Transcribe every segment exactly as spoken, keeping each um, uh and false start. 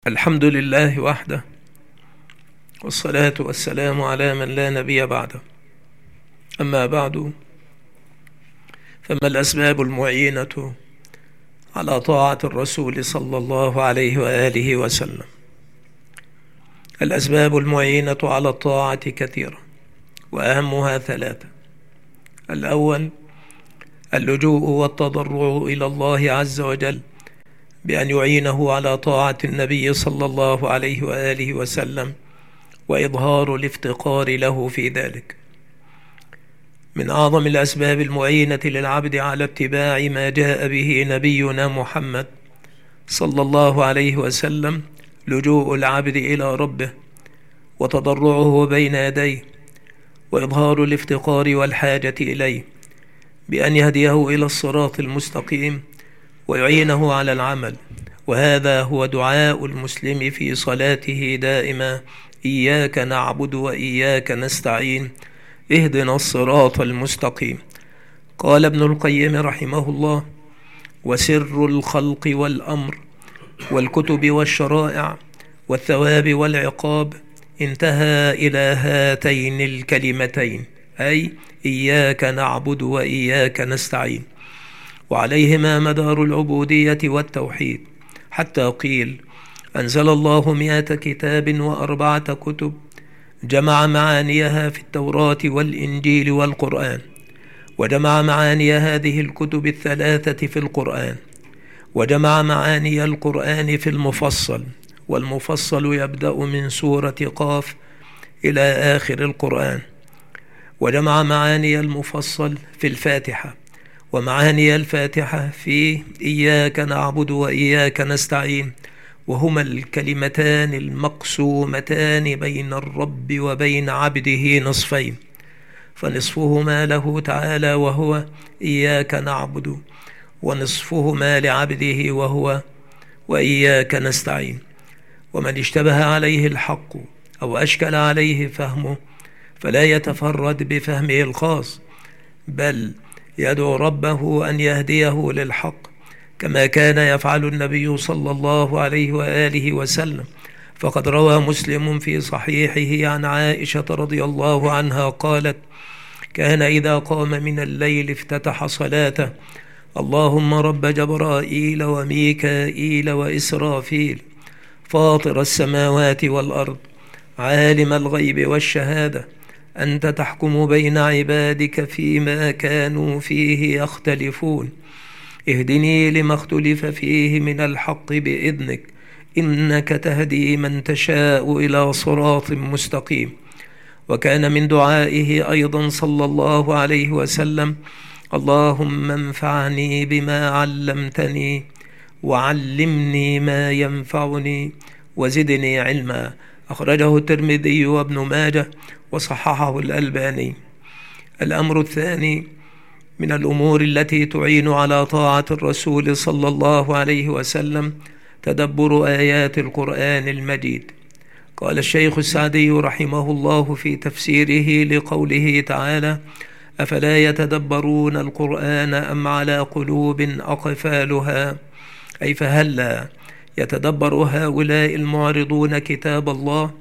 الحمد لله وحده، والصلاة والسلام على من لا نبي بعده. أما بعد، فما الأسباب المعينة على طاعة الرسول صلى الله عليه وآله وسلم؟ الأسباب المعينة على الطاعة كثيرة، وأهمها ثلاثة. الأول اللجوء والتضرع إلى الله عز وجل بأن يعينه على طاعة النبي صلى الله عليه وآله وسلم، وإظهار الافتقار له في ذلك. من أعظم الأسباب المعينة للعبد على اتباع ما جاء به نبينا محمد صلى الله عليه وسلم لجوء العبد إلى ربه، وتضرعه بين يديه، وإظهار الافتقار والحاجة إليه، بأن يهديه إلى الصراط المستقيم ويعينه على العمل. وهذا هو دعاء المسلم في صلاته دائما: إياك نعبد وإياك نستعين، اهدنا الصراط المستقيم. قال ابن القيم رحمه الله: وسر الخلق والأمر والكتب والشرائع والثواب والعقاب انتهى إلى هاتين الكلمتين، أي إياك نعبد وإياك نستعين، وعليهما مدار العبودية والتوحيد، حتى قيل: أنزل الله مئة كتاب وأربعة كتب، جمع معانيها في التوراة والإنجيل والقرآن، وجمع معاني هذه الكتب الثلاثة في القرآن، وجمع معاني القرآن في المفصل، والمفصل يبدأ من سورة قاف إلى آخر القرآن، وجمع معاني المفصل في الفاتحة، ومعاني الفاتحة في إياك نعبد وإياك نستعين، وهما الكلمتان المقسومتان بين الرب وبين عبده نصفين، فنصفهما له تعالى وهو إياك نعبد، ونصفهما لعبده وهو وإياك نستعين. ومن اشتبه عليه الحق أو أشكل عليه فهمه فلا يتفرد بفهمه الخاص، بل يدعو ربه أن يهديه للحق، كما كان يفعل النبي صلى الله عليه وآله وسلم. فقد روى مسلم في صحيحه عن عائشة رضي الله عنها قالت: كان إذا قام من الليل افتتح صلاته: اللهم رب جبرائيل وميكائيل وإسرافيل، فاطر السماوات والأرض، عالم الغيب والشهادة، أنت تحكم بين عبادك فيما كانوا فيه يختلفون، اهدني لما اختلف فيه من الحق بإذنك، إنك تهدي من تشاء إلى صراط مستقيم. وكان من دعائه أيضا صلى الله عليه وسلم: اللهم انفعني بما علمتني، وعلمني ما ينفعني، وزدني علما. أخرجه الترمذي وابن ماجه، وصححه الألباني. الأمر الثاني من الأمور التي تعين على طاعة الرسول صلى الله عليه وسلم تدبر آيات القرآن المجيد. قال الشيخ السعدي رحمه الله في تفسيره لقوله تعالى: أفلا يتدبرون القرآن أم على قلوب أقفالها؟ أي فهلا يتدبر هؤلاء المعرضون كتاب الله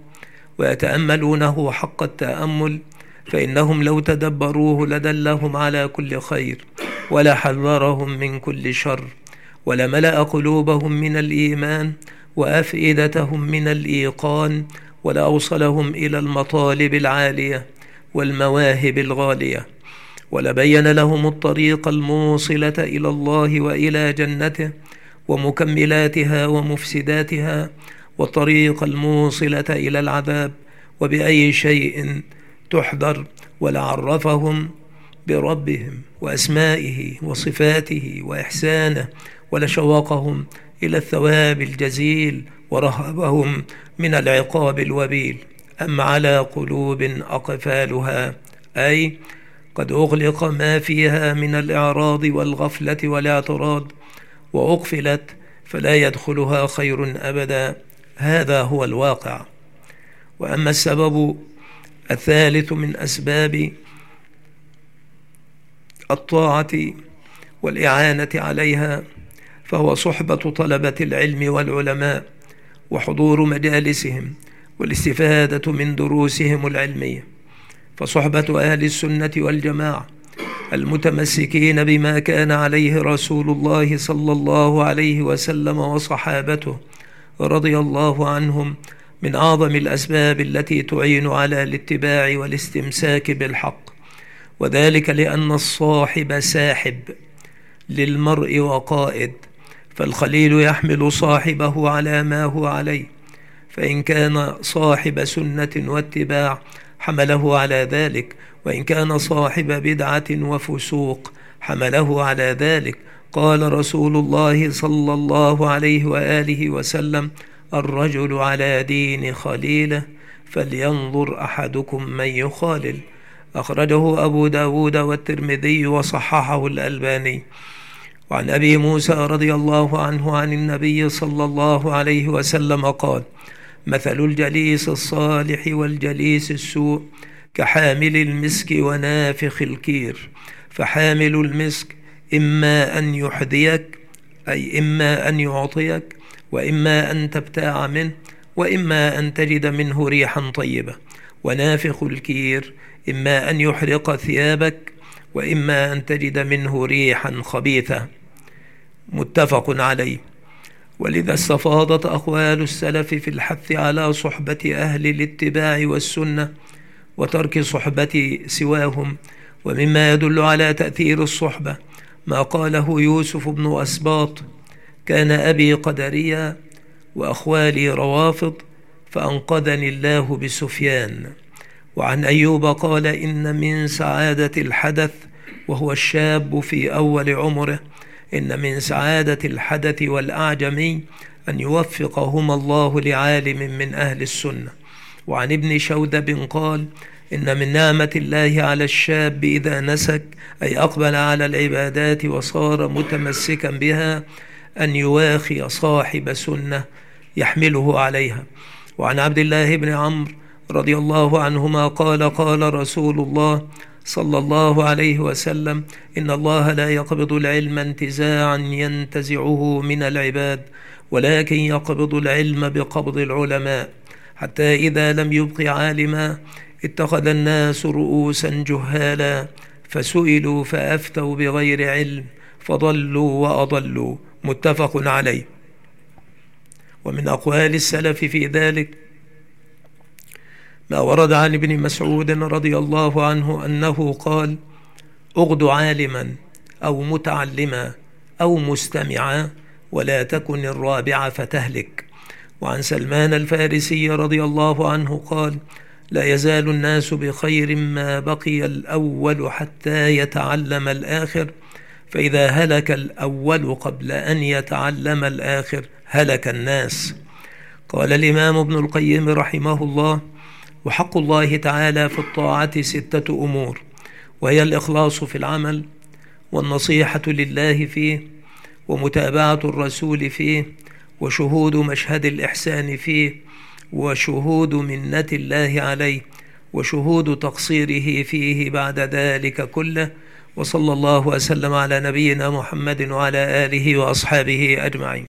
ويتأملونه حق التأمل، فإنهم لو تدبروه لدلهم على كل خير، ولحذرهم من كل شر، ولملأ قلوبهم من الإيمان وأفئدتهم من الإيقان، ولأوصلهم إلى المطالب العالية والمواهب الغالية، ولبين لهم الطريق الموصلة إلى الله وإلى جنته ومكملاتها ومفسداتها، والطريق الموصلة إلى العذاب، وبأي شيء تحذر، ولعرفهم بربهم وأسمائه وصفاته وإحسانه، ولشوقهم إلى الثواب الجزيل، ورهبهم من العقاب الوبيل. أم على قلوب أقفالها، أي قد أغلق ما فيها من الإعراض والغفلة والاعتراض، وأقفلت فلا يدخلها خير أبدا. هذا هو الواقع. وأما السبب الثالث من أسباب الطاعة والإعانة عليها فهو صحبة طلبة العلم والعلماء، وحضور مجالسهم والاستفادة من دروسهم العلمية. فصحبة أهل السنة والجماعة المتمسكين بما كان عليه رسول الله صلى الله عليه وسلم وصحابته رضي الله عنهم من أعظم الأسباب التي تعين على الاتباع والاستمساك بالحق، وذلك لأن الصاحب ساحب للمرء وقائد، فالخليل يحمل صاحبه على ما هو عليه، فإن كان صاحب سنة واتباع حمله على ذلك، وإن كان صاحب بدعة وفسوق حمله على ذلك. قال رسول الله صلى الله عليه وآله وسلم: الرجل على دين خليله فلينظر أحدكم من يخالل. أخرجه أبو داود والترمذي وصححه الألباني. وعن أبي موسى رضي الله عنه عن النبي صلى الله عليه وسلم قال: مثل الجليس الصالح والجليس السوء كحامل المسك ونافخ الكير، فحامل المسك إما أن يحذيك، أي إما أن يعطيك، وإما أن تبتاع منه، وإما أن تجد منه ريحا طيبة، ونافخ الكير إما أن يحرق ثيابك، وإما أن تجد منه ريحا خبيثة. متفق عليه. ولذا استفاضت أقوال السلف في الحث على صحبة أهل الاتباع والسنة وترك صحبة سواهم. ومما يدل على تأثير الصحبة ما قاله يوسف بن أسباط: كان أبي قدريا وأخوالي روافض فأنقذني الله بسفيان. وعن أيوب قال: إن من سعادة الحدث وهو الشاب في أول عمره، إن من سعادة الحدث والأعجمي أن يوفقهما الله لعالم من أهل السنة. وعن ابن شوذب قال: إن من نعمة الله على الشاب إذا نسك، أي أقبل على العبادات وصار متمسكا بها، أن يواخي صاحب سنة يحمله عليها. وعن عبد الله بن عمرو رضي الله عنهما قال: قال رسول الله صلى الله عليه وسلم: إن الله لا يقبض العلم انتزاعا ينتزعه من العباد، ولكن يقبض العلم بقبض العلماء، حتى إذا لم يبق عالما اتخذ الناس رؤوسا جهالا، فسئلوا فأفتوا بغير علم فضلوا وأضلوا. متفق عليه. ومن أقوال السلف في ذلك ما ورد عن ابن مسعود رضي الله عنه أنه قال: أغد عالما أو متعلما أو مستمعا، ولا تكن الرابع فتهلك. وعن سلمان الفارسي رضي الله عنه قال: لا يزال الناس بخير ما بقي الأول حتى يتعلم الآخر، فإذا هلك الأول قبل أن يتعلم الآخر هلك الناس. قال الإمام ابن القيم رحمه الله: وحق الله تعالى في الطاعة ستة أمور، وهي الإخلاص في العمل، والنصيحة لله فيه، ومتابعة الرسول فيه، وشهود مشهد الإحسان فيه، وشهود منة الله عليه، وشهود تقصيره فيه بعد ذلك كله. وصلى الله وسلم على نبينا محمد وعلى آله وأصحابه أجمعين.